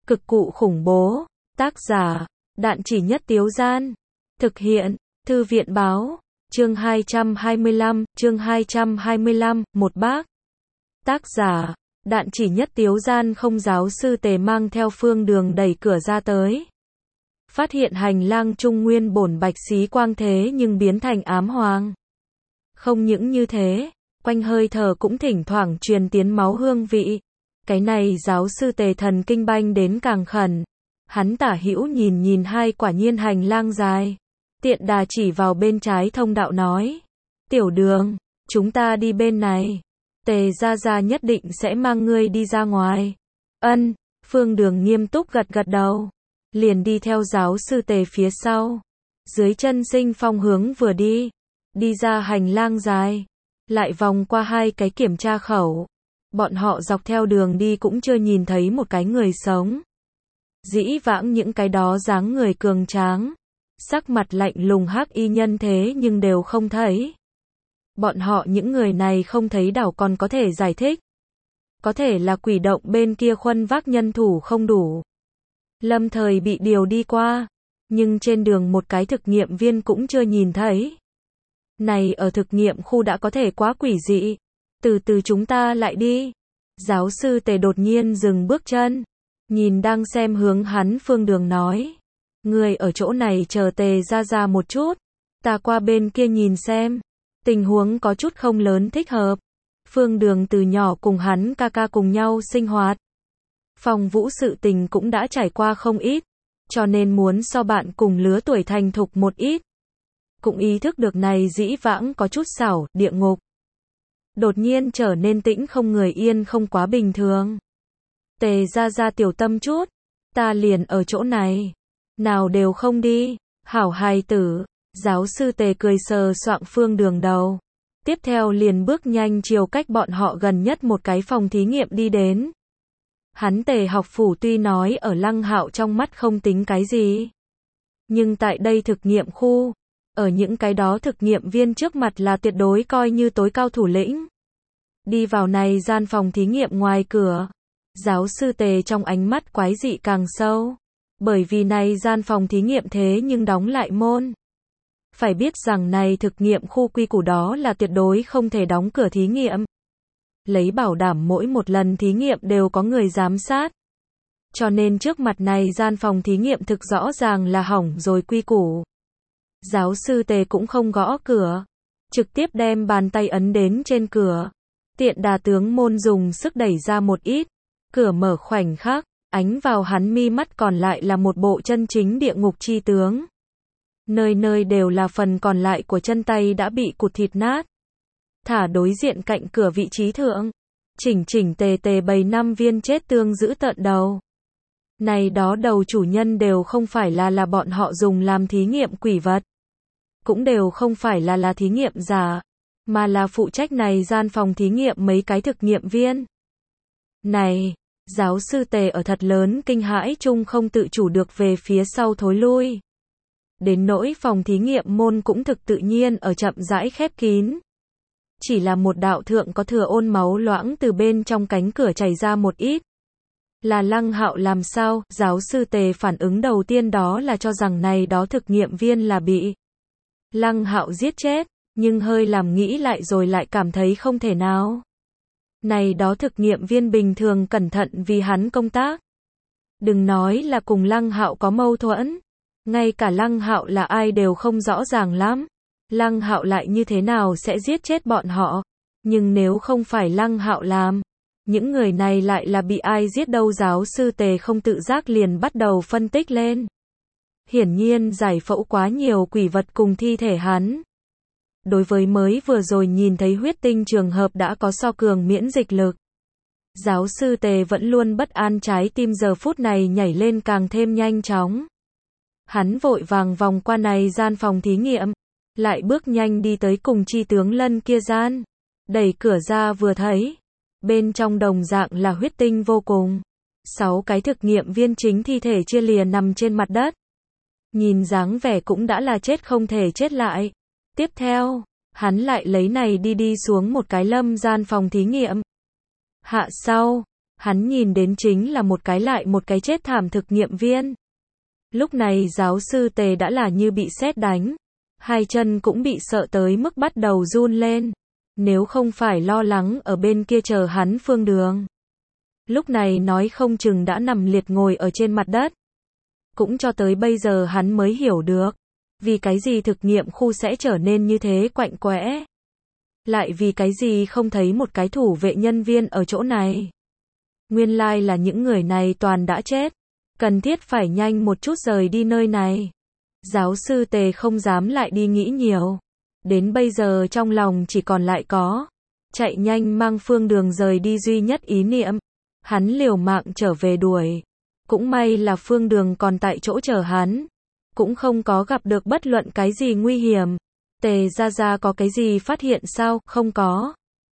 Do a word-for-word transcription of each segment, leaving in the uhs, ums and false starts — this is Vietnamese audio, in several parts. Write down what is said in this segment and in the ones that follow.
Cực cụ khủng bố. Tác giả, Đạn Chỉ Nhất Tiếu Gian. Thực hiện, Thư viện Báo. Chương hai trăm hai mươi lăm, chương hai trăm hai mươi lăm, một bác. Tác giả, Đạn Chỉ Nhất Tiếu Gian. Không, giáo sư Tề mang theo Phương Đường đẩy cửa ra tới. Phát hiện hành lang trung nguyên bổn bạch xí quang thế nhưng biến thành ám hoàng. Không những như thế, quanh hơi thở cũng thỉnh thoảng truyền tiến máu hương vị. Cái này giáo sư Tề thần kinh banh đến càng khẩn. Hắn tả hữu nhìn nhìn hai, quả nhiên hành lang dài. Tiện đà chỉ vào bên trái thông đạo nói. Tiểu Đường, chúng ta đi bên này. Tề gia gia nhất định sẽ mang ngươi đi ra ngoài. Ân, Phương Đường nghiêm túc gật gật đầu. Liền đi theo giáo sư Tề phía sau. Dưới chân Sinh Phong hướng vừa đi. Đi ra hành lang dài. Lại vòng qua hai cái kiểm tra khẩu. Bọn họ dọc theo đường đi cũng chưa nhìn thấy một cái người sống. Dĩ vãng những cái đó dáng người cường tráng. Sắc mặt lạnh lùng hắc y nhân thế nhưng đều không thấy. Bọn họ những người này không thấy đảo còn có thể giải thích. Có thể là quỷ động bên kia khuân vác nhân thủ không đủ. Lâm thời bị điều đi qua. Nhưng trên đường một cái thực nghiệm viên cũng chưa nhìn thấy. Này ở thực nghiệm khu đã có thể quá quỷ dị. Từ từ chúng ta lại đi. Giáo sư Tề đột nhiên dừng bước chân. Nhìn đang xem hướng hắn Phương Đường nói. Người ở chỗ này chờ Tề ra ra một chút. Ta qua bên kia nhìn xem. Tình huống có chút không lớn thích hợp. Phương Đường từ nhỏ cùng hắn ca ca cùng nhau sinh hoạt. Phong Vũ sự tình cũng đã trải qua không ít. Cho nên muốn so bạn cùng lứa tuổi thành thục một ít. Cũng ý thức được này dĩ vãng có chút xảo, địa ngục. Đột nhiên trở nên tĩnh không người yên không quá bình thường. Tề ra ra tiểu tâm chút. Ta liền ở chỗ này. Nào đều không đi. Hảo hài tử. Giáo sư Tề cười sờ soạng Phương Đường đầu. Tiếp theo liền bước nhanh chiều cách bọn họ gần nhất một cái phòng thí nghiệm đi đến. Hắn Tề học phủ tuy nói ở Lăng Hạo trong mắt không tính cái gì. Nhưng tại đây thực nghiệm khu. Ở những cái đó thực nghiệm viên trước mặt là tuyệt đối coi như tối cao thủ lĩnh. Đi vào này gian phòng thí nghiệm ngoài cửa. Giáo sư Tề trong ánh mắt quái dị càng sâu. Bởi vì này gian phòng thí nghiệm thế nhưng đóng lại môn. Phải biết rằng này thực nghiệm khu quy củ đó là tuyệt đối không thể đóng cửa thí nghiệm. Lấy bảo đảm mỗi một lần thí nghiệm đều có người giám sát. Cho nên trước mặt này gian phòng thí nghiệm thực rõ ràng là hỏng rồi quy củ. Giáo sư Tề cũng không gõ cửa. Trực tiếp đem bàn tay ấn đến trên cửa. Tiện đà tướng môn dùng sức đẩy ra một ít. Cửa mở khoảnh khắc, ánh vào hắn mi mắt còn lại là một bộ chân chính địa ngục chi tướng. Nơi nơi đều là phần còn lại của chân tay đã bị cụt thịt nát. Thả đối diện cạnh cửa vị trí thượng. Chỉnh chỉnh tề tề bầy năm viên chết tương giữ tận đầu. Này đó đầu chủ nhân đều không phải là là bọn họ dùng làm thí nghiệm quỷ vật. Cũng đều không phải là là thí nghiệm giả. Mà là phụ trách này gian phòng thí nghiệm mấy cái thực nghiệm viên. Này, giáo sư Tề ở thật lớn kinh hãi chung không tự chủ được về phía sau thối lui. Đến nỗi phòng thí nghiệm môn cũng thực tự nhiên ở chậm rãi khép kín. Chỉ là một đạo thượng có thừa ôn máu loãng từ bên trong cánh cửa chảy ra một ít. Là Lăng Hạo làm sao? Giáo sư Tề phản ứng đầu tiên đó là cho rằng này đó thực nghiệm viên là bị Lăng Hạo giết chết, nhưng hơi làm nghĩ lại rồi lại cảm thấy không thể nào. Này đó thực nghiệm viên bình thường cẩn thận vì hắn công tác. Đừng nói là cùng Lăng Hạo có mâu thuẫn. Ngay cả Lăng Hạo là ai đều không rõ ràng lắm. Lăng Hạo lại như thế nào sẽ giết chết bọn họ. Nhưng nếu không phải Lăng Hạo làm, những người này lại là bị ai giết đâu? Giáo sư Tề không tự giác liền bắt đầu phân tích lên. Hiển nhiên giải phẫu quá nhiều quỷ vật cùng thi thể hắn. Đối với mới vừa rồi nhìn thấy huyết tinh trường hợp đã có so cường miễn dịch lực. Giáo sư Tề vẫn luôn bất an, trái tim giờ phút này nhảy lên càng thêm nhanh chóng. Hắn vội vàng vòng qua này gian phòng thí nghiệm. Lại bước nhanh đi tới cùng chi tướng lân kia gian. Đẩy cửa ra vừa thấy. Bên trong đồng dạng là huyết tinh vô cùng. Sáu cái thực nghiệm viên chính thi thể chia lìa nằm trên mặt đất. Nhìn dáng vẻ cũng đã là chết không thể chết lại. Tiếp theo, hắn lại lấy này đi đi xuống một cái lâm gian phòng thí nghiệm. Hạ sau, Hắn nhìn đến chính là một cái lại một cái chết thảm thực nghiệm viên. Lúc này giáo sư Tề đã là như bị sét đánh. Hai chân cũng bị sợ tới mức bắt đầu run lên. Nếu không phải lo lắng ở bên kia chờ hắn Phương Đường. Lúc này nói không chừng đã nằm liệt ngồi ở trên mặt đất. Cũng cho tới bây giờ hắn mới hiểu được. Vì cái gì thực nghiệm khu sẽ trở nên như thế quạnh quẽ. Lại vì cái gì không thấy một cái thủ vệ nhân viên ở chỗ này. Nguyên lai là những người này toàn đã chết. Cần thiết phải nhanh một chút rời đi nơi này. Giáo sư Tề không dám lại đi nghĩ nhiều. Đến bây giờ trong lòng chỉ còn lại có chạy nhanh mang Phương Đường rời đi duy nhất ý niệm. Hắn liều mạng trở về đuổi. Cũng may là Phương Đường còn tại chỗ chờ hắn. Cũng không có gặp được bất luận cái gì nguy hiểm. Tề gia gia có cái gì phát hiện sao? Không có.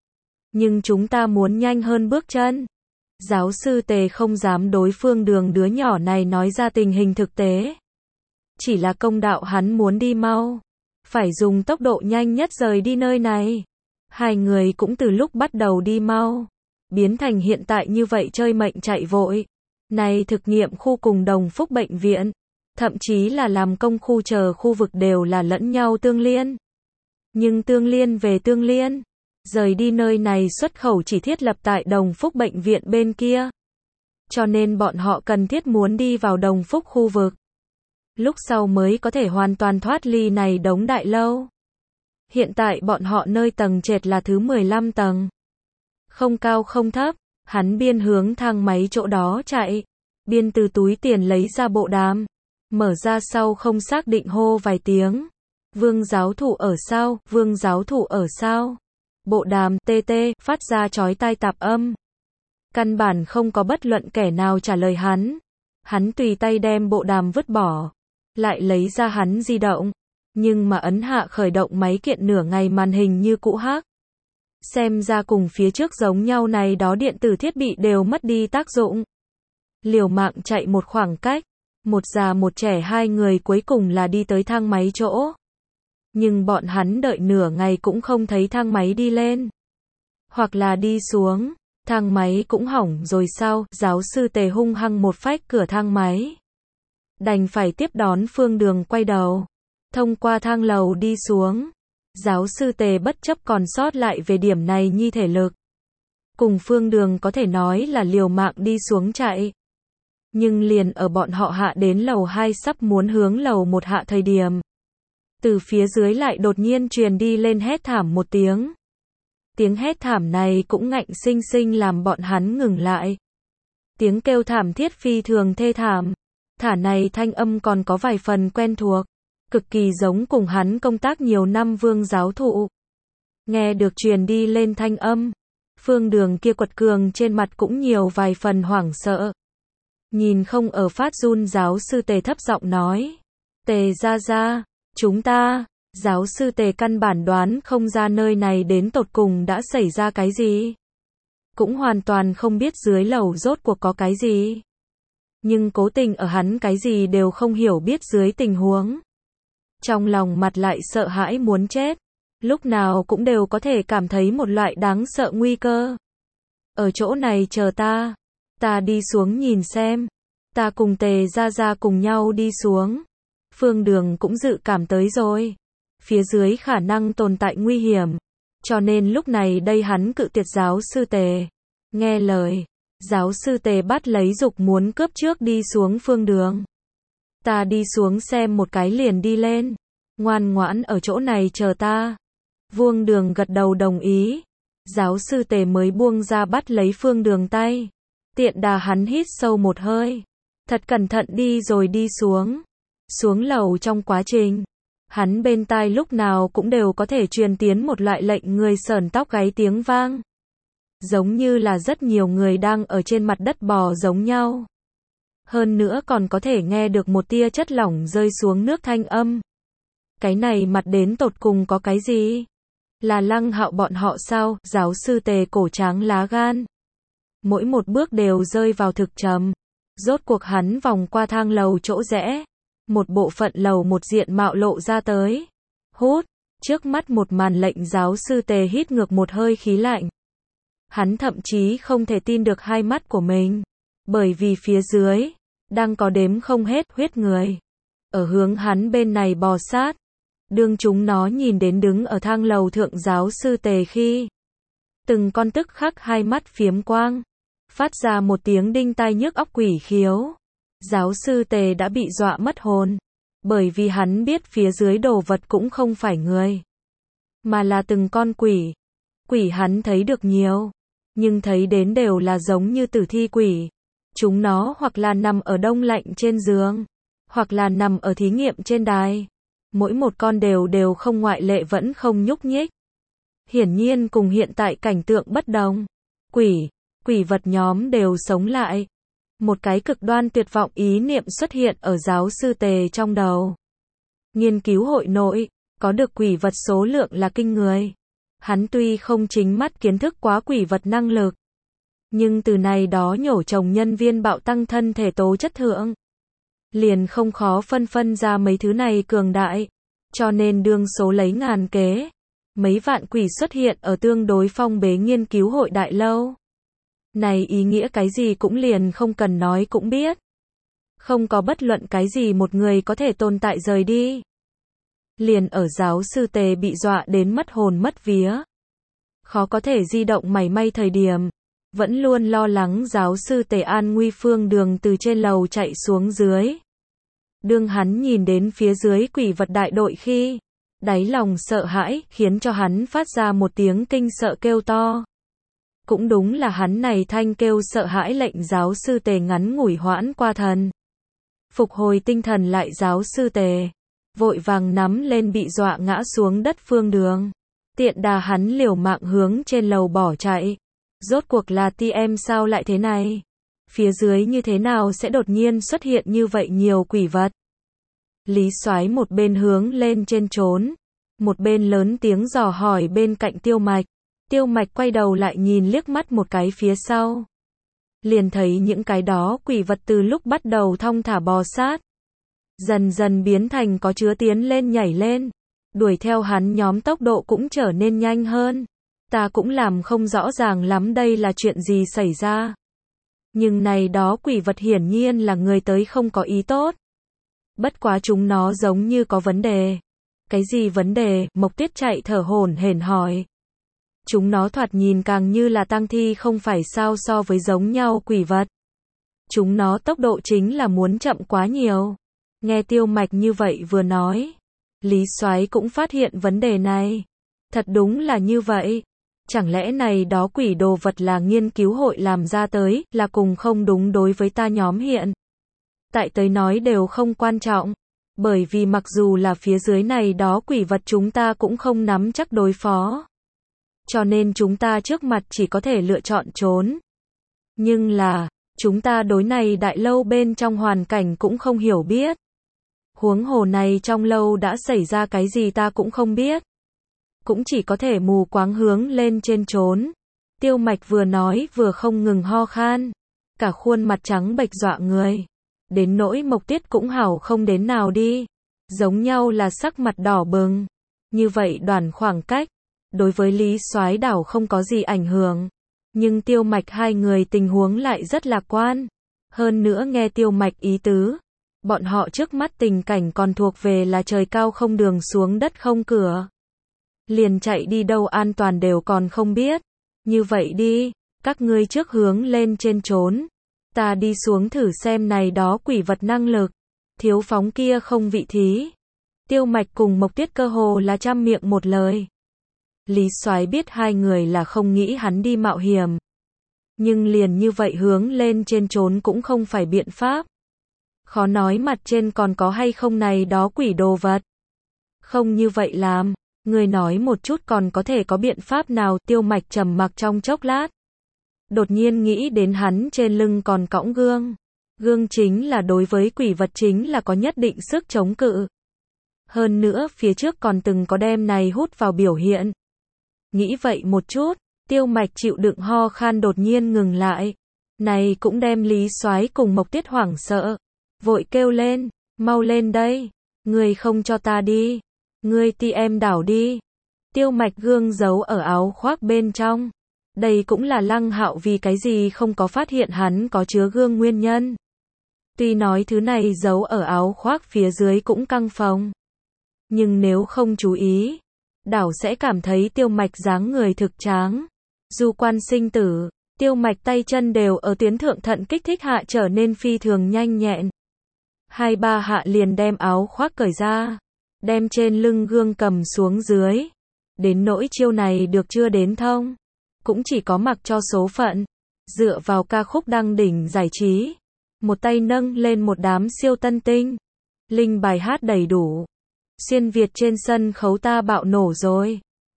Nhưng chúng ta muốn nhanh hơn bước chân. Giáo sư Tề không dám đối Phương Đường đứa nhỏ này nói ra tình hình thực tế. Chỉ là công đạo hắn muốn đi mau. Phải dùng tốc độ nhanh nhất rời đi nơi này. Hai người cũng từ lúc bắt đầu đi mau. Biến thành hiện tại như vậy chơi mệnh chạy vội. Này thực nghiệm khu cùng Đồng Phúc bệnh viện. Thậm chí là làm công khu chờ khu vực đều là lẫn nhau tương liên. Nhưng tương liên về tương liên. Rời đi nơi này xuất khẩu chỉ thiết lập tại Đồng Phúc bệnh viện bên kia. Cho nên bọn họ cần thiết muốn đi vào Đồng Phúc khu vực. Lúc sau mới có thể hoàn toàn thoát ly này đống đại lâu. Hiện tại bọn họ nơi tầng trệt là thứ mười lăm tầng. Không cao không thấp, hắn biên hướng thang máy chỗ đó chạy. Biên từ túi tiền lấy ra bộ đàm. Mở ra sau không xác định hô vài tiếng. Vương giáo thụ ở sao, vương giáo thụ ở sao. Bộ đàm tê tê phát ra chói tai tạp âm. Căn bản không có bất luận kẻ nào trả lời hắn. Hắn tùy tay đem bộ đàm vứt bỏ. Lại lấy ra hắn di động. Nhưng mà ấn hạ khởi động máy kiện nửa ngày màn hình như cũ hắc. Xem ra cùng phía trước giống nhau này đó điện tử thiết bị đều mất đi tác dụng. Liều mạng chạy một khoảng cách. Một già một trẻ hai người cuối cùng là đi tới thang máy chỗ. Nhưng bọn hắn đợi nửa ngày cũng không thấy thang máy đi lên. Hoặc là đi xuống. Thang máy cũng hỏng rồi sao? Giáo sư Tề hung hăng một phách cửa thang máy. Đành phải tiếp đón Phương Đường quay đầu. Thông qua thang lầu đi xuống. Giáo sư Tề bất chấp còn sót lại về điểm này nhi thể lực. Cùng Phương Đường có thể nói là liều mạng đi xuống chạy. Nhưng liền ở bọn họ hạ đến lầu hai sắp muốn hướng lầu một hạ thời điểm. Từ phía dưới lại đột nhiên truyền đi lên hét thảm một tiếng. Tiếng hét thảm này cũng ngạnh sinh sinh làm bọn hắn ngừng lại. Tiếng kêu thảm thiết phi thường thê thảm. Thả này thanh âm còn có vài phần quen thuộc. Cực kỳ giống cùng hắn công tác nhiều năm vương giáo thụ. Nghe được truyền đi lên thanh âm. Phương Đường kia quật cường trên mặt cũng nhiều vài phần hoảng sợ. Nhìn không ở phát run giáo sư Tề thấp giọng nói. Tề gia gia, chúng ta, giáo sư Tề căn bản đoán không ra nơi này đến tột cùng đã xảy ra cái gì. Cũng hoàn toàn không biết dưới lầu rốt cuộc có cái gì. Nhưng cố tình ở hắn cái gì đều không hiểu biết dưới tình huống. Trong lòng mặt lại sợ hãi muốn chết. Lúc nào cũng đều có thể cảm thấy một loại đáng sợ nguy cơ. Ở chỗ này chờ ta. Ta đi xuống nhìn xem. Ta cùng Tề gia gia cùng nhau đi xuống. Phương Đường cũng dự cảm tới rồi. Phía dưới khả năng tồn tại nguy hiểm. Cho nên lúc này đây hắn cự tuyệt giáo sư Tề. Nghe lời. Giáo sư Tề bắt lấy dục muốn cướp trước đi xuống Phương Đường. Ta đi xuống xem một cái liền đi lên. Ngoan ngoãn ở chỗ này chờ ta. Phương Đường gật đầu đồng ý. Giáo sư Tề mới buông ra bắt lấy Phương Đường tay. Tiện đà hắn hít sâu một hơi. Thật cẩn thận đi rồi đi xuống. Xuống lầu trong quá trình. Hắn bên tai lúc nào cũng đều có thể truyền tiến một loại lệnh người sởn tóc gáy tiếng vang. Giống như là rất nhiều người đang ở trên mặt đất bò giống nhau. Hơn nữa còn có thể nghe được một tia chất lỏng rơi xuống nước thanh âm. Cái này mặt đến tột cùng có cái gì? Là Lăng Hạo bọn họ sao? Giáo sư Tề cổ tráng lá gan. Mỗi một bước đều rơi vào thực trầm. Rốt cuộc hắn vòng qua thang lầu chỗ rẽ. Một bộ phận lầu một diện mạo lộ ra tới. Hút, trước mắt một màn lệnh giáo sư Tề hít ngược một hơi khí lạnh. Hắn thậm chí không thể tin được hai mắt của mình. Bởi vì phía dưới, đang có đếm không hết huyết người. Ở hướng hắn bên này bò sát. Đương chúng nó nhìn đến đứng ở thang lầu thượng giáo sư Tề khi. Từng con tức khắc hai mắt phiếm quang. Phát ra một tiếng đinh tai nhức óc quỷ khiếu. Giáo sư Tề đã bị dọa mất hồn. Bởi vì hắn biết phía dưới đồ vật cũng không phải người. Mà là từng con quỷ. Quỷ hắn thấy được nhiều. Nhưng thấy đến đều là giống như tử thi quỷ. Chúng nó hoặc là nằm ở đông lạnh trên giường. Hoặc là nằm ở thí nghiệm trên đài. Mỗi một con đều đều không ngoại lệ vẫn không nhúc nhích. Hiển nhiên cùng hiện tại cảnh tượng bất đồng. Quỷ, quỷ vật nhóm đều sống lại. Một cái cực đoan tuyệt vọng ý niệm xuất hiện ở giáo sư Tề trong đầu. Nghiên cứu hội nội, có được quỷ vật số lượng là kinh người. Hắn tuy không chính mắt kiến thức quá quỷ vật năng lực. Nhưng từ này đó nhổ trồng nhân viên bạo tăng thân thể tố chất thượng. Liền không khó phân phân ra mấy thứ này cường đại. Cho nên đương số lấy ngàn kế. Mấy vạn quỷ xuất hiện ở tương đối phong bế nghiên cứu hội đại lâu. Này ý nghĩa cái gì cũng liền không cần nói cũng biết. Không có bất luận cái gì một người có thể tồn tại rời đi. Liền ở giáo sư Tề bị dọa đến mất hồn mất vía. Khó có thể di động mảy may thời điểm. Vẫn luôn lo lắng giáo sư Tề an nguy phương đường từ trên lầu chạy xuống dưới. Đương hắn nhìn đến phía dưới quỷ vật đại đội khi. Đáy lòng sợ hãi khiến cho hắn phát ra một tiếng kinh sợ kêu to. Cũng đúng là hắn này thanh kêu sợ hãi lệnh giáo sư Tề ngắn ngủi hoãn qua thần. Phục hồi tinh thần lại giáo sư Tề. Vội vàng nắm lên bị dọa ngã xuống đất phương đường. Tiện đà hắn liều mạng hướng trên lầu bỏ chạy. Rốt cuộc là ti em sao lại thế này? Phía dưới như thế nào sẽ đột nhiên xuất hiện như vậy nhiều quỷ vật? Lý Soái một bên hướng lên trên trốn. Một bên lớn tiếng dò hỏi bên cạnh Tiêu Mạch. Tiêu Mạch quay đầu lại nhìn liếc mắt một cái phía sau. Liền thấy những cái đó quỷ vật từ lúc bắt đầu thong thả bò sát. Dần dần biến thành có chứa tiến lên nhảy lên. Đuổi theo hắn nhóm tốc độ cũng trở nên nhanh hơn. Ta cũng làm không rõ ràng lắm đây là chuyện gì xảy ra. Nhưng này đó quỷ vật hiển nhiên là người tới không có ý tốt. Bất quá chúng nó giống như có vấn đề. Cái gì vấn đề? Mộc Tuyết chạy thở hổn hển hỏi. Chúng nó thoạt nhìn càng như là tang thi không phải sao so với giống nhau quỷ vật. Chúng nó tốc độ chính là muốn chậm quá nhiều. Nghe Tiêu Mạch như vậy vừa nói. Lý Soái cũng phát hiện vấn đề này. Thật đúng là như vậy. Chẳng lẽ này đó quỷ đồ vật là nghiên cứu hội làm ra tới, là cùng không đúng đối với ta nhóm hiện. Tại tới nói đều không quan trọng. Bởi vì mặc dù là phía dưới này đó quỷ vật chúng ta cũng không nắm chắc đối phó. Cho nên chúng ta trước mặt chỉ có thể lựa chọn trốn. Nhưng là, chúng ta đối này đại lâu bên trong hoàn cảnh cũng không hiểu biết. Huống hồ này trong lâu đã xảy ra cái gì ta cũng không biết. Cũng chỉ có thể mù quáng hướng lên trên trốn. Tiêu Mạch vừa nói vừa không ngừng ho khan. Cả khuôn mặt trắng bệch dọa người. Đến nỗi Mộc Tuyết cũng hảo không đến nào đi. Giống nhau là sắc mặt đỏ bừng. Như vậy đoạn khoảng cách. Đối với Lý Soái đảo không có gì ảnh hưởng. Nhưng Tiêu Mạch hai người tình huống lại rất lạc quan. Hơn nữa nghe Tiêu Mạch ý tứ. Bọn họ trước mắt tình cảnh còn thuộc về là trời cao không đường xuống đất không cửa. Liền chạy đi đâu an toàn đều còn không biết. Như vậy đi, các ngươi trước hướng lên trên trốn. Ta đi xuống thử xem này đó quỷ vật năng lực. Thiếu phóng kia không vị thí. Tiêu Mạch cùng Mộc Tuyết cơ hồ là trăm miệng một lời. Lý Soái biết hai người là không nghĩ hắn đi mạo hiểm. Nhưng liền như vậy hướng lên trên trốn cũng không phải biện pháp. Khó nói mặt trên còn có hay không này đó quỷ đồ vật. Không như vậy làm. Người nói một chút còn có thể có biện pháp nào? Tiêu Mạch trầm mặc trong chốc lát. Đột nhiên nghĩ đến hắn trên lưng còn cõng gương. Gương chính là đối với quỷ vật chính là có nhất định sức chống cự. Hơn nữa phía trước còn từng có đem này hút vào biểu hiện. Nghĩ vậy một chút, Tiêu Mạch chịu đựng ho khan đột nhiên ngừng lại. Này cũng đem Lý Soái cùng Mộc Tuyết hoảng sợ. Vội kêu lên, mau lên đây. Người không cho ta đi. Ngươi ti em đảo đi. Tiêu Mạch gương giấu ở áo khoác bên trong. Đây cũng là Lăng Hạo vì cái gì không có phát hiện hắn có chứa gương nguyên nhân. Tuy nói thứ này giấu ở áo khoác phía dưới cũng căng phồng. Nhưng nếu không chú ý, đảo sẽ cảm thấy Tiêu Mạch dáng người thực tráng. Du quan sinh tử, Tiêu Mạch tay chân đều ở tuyến thượng thận kích thích hạ trở nên phi thường nhanh nhẹn. Hai ba hạ liền đem áo khoác cởi ra, đem trên lưng gương cầm xuống dưới. Đến nỗi chiêu này được chưa đến thông, cũng chỉ có mặc cho số phận. Dựa vào ca khúc đăng đỉnh giải trí, một tay nâng lên một đám siêu tân tinh, linh bài hát đầy đủ. Xuyên Việt trên sân khấu ta bạo nổ rồi.